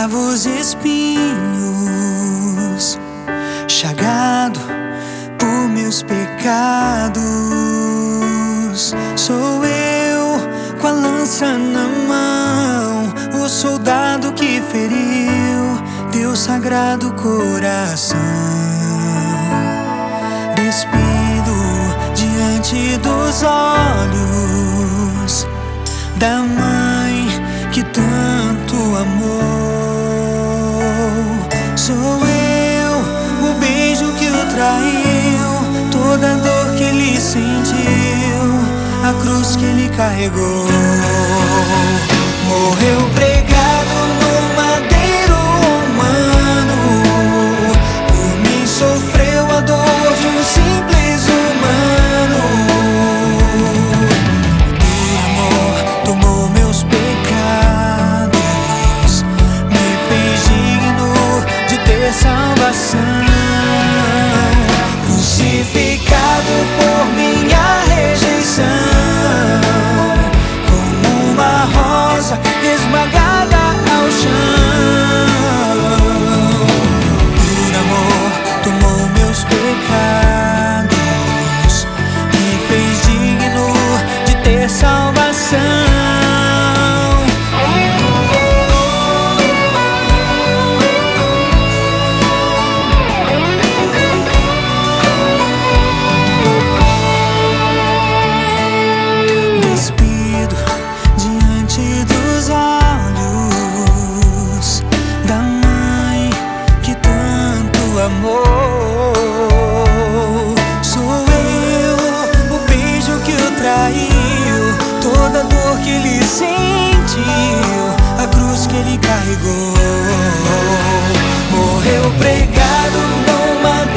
cravos e espinhos, chagado por meus pecados. Sou eu com a lança na mão, o soldado que feriu teu sagrado coração. Despido diante dos olhos da mãe que tanto amou. Sou eu, o beijo que o traiu, toda a dor que ele sentiu, a cruz que ele carregou. Morreu pregado no madeiro humano, por mim sofreu a dor de um simples humano. Por amor tomou meus pecados, me fez digno de ter salvação. Crucificado por minha rejeição, como uma rosa esmagada ao chão. Por amor tomou meus pecados, me fez digno de ter salvação. Sou eu, o beijo que o traiu, toda a dor que ele sentiu, a cruz que ele carregou. Morreu pregado no madeiro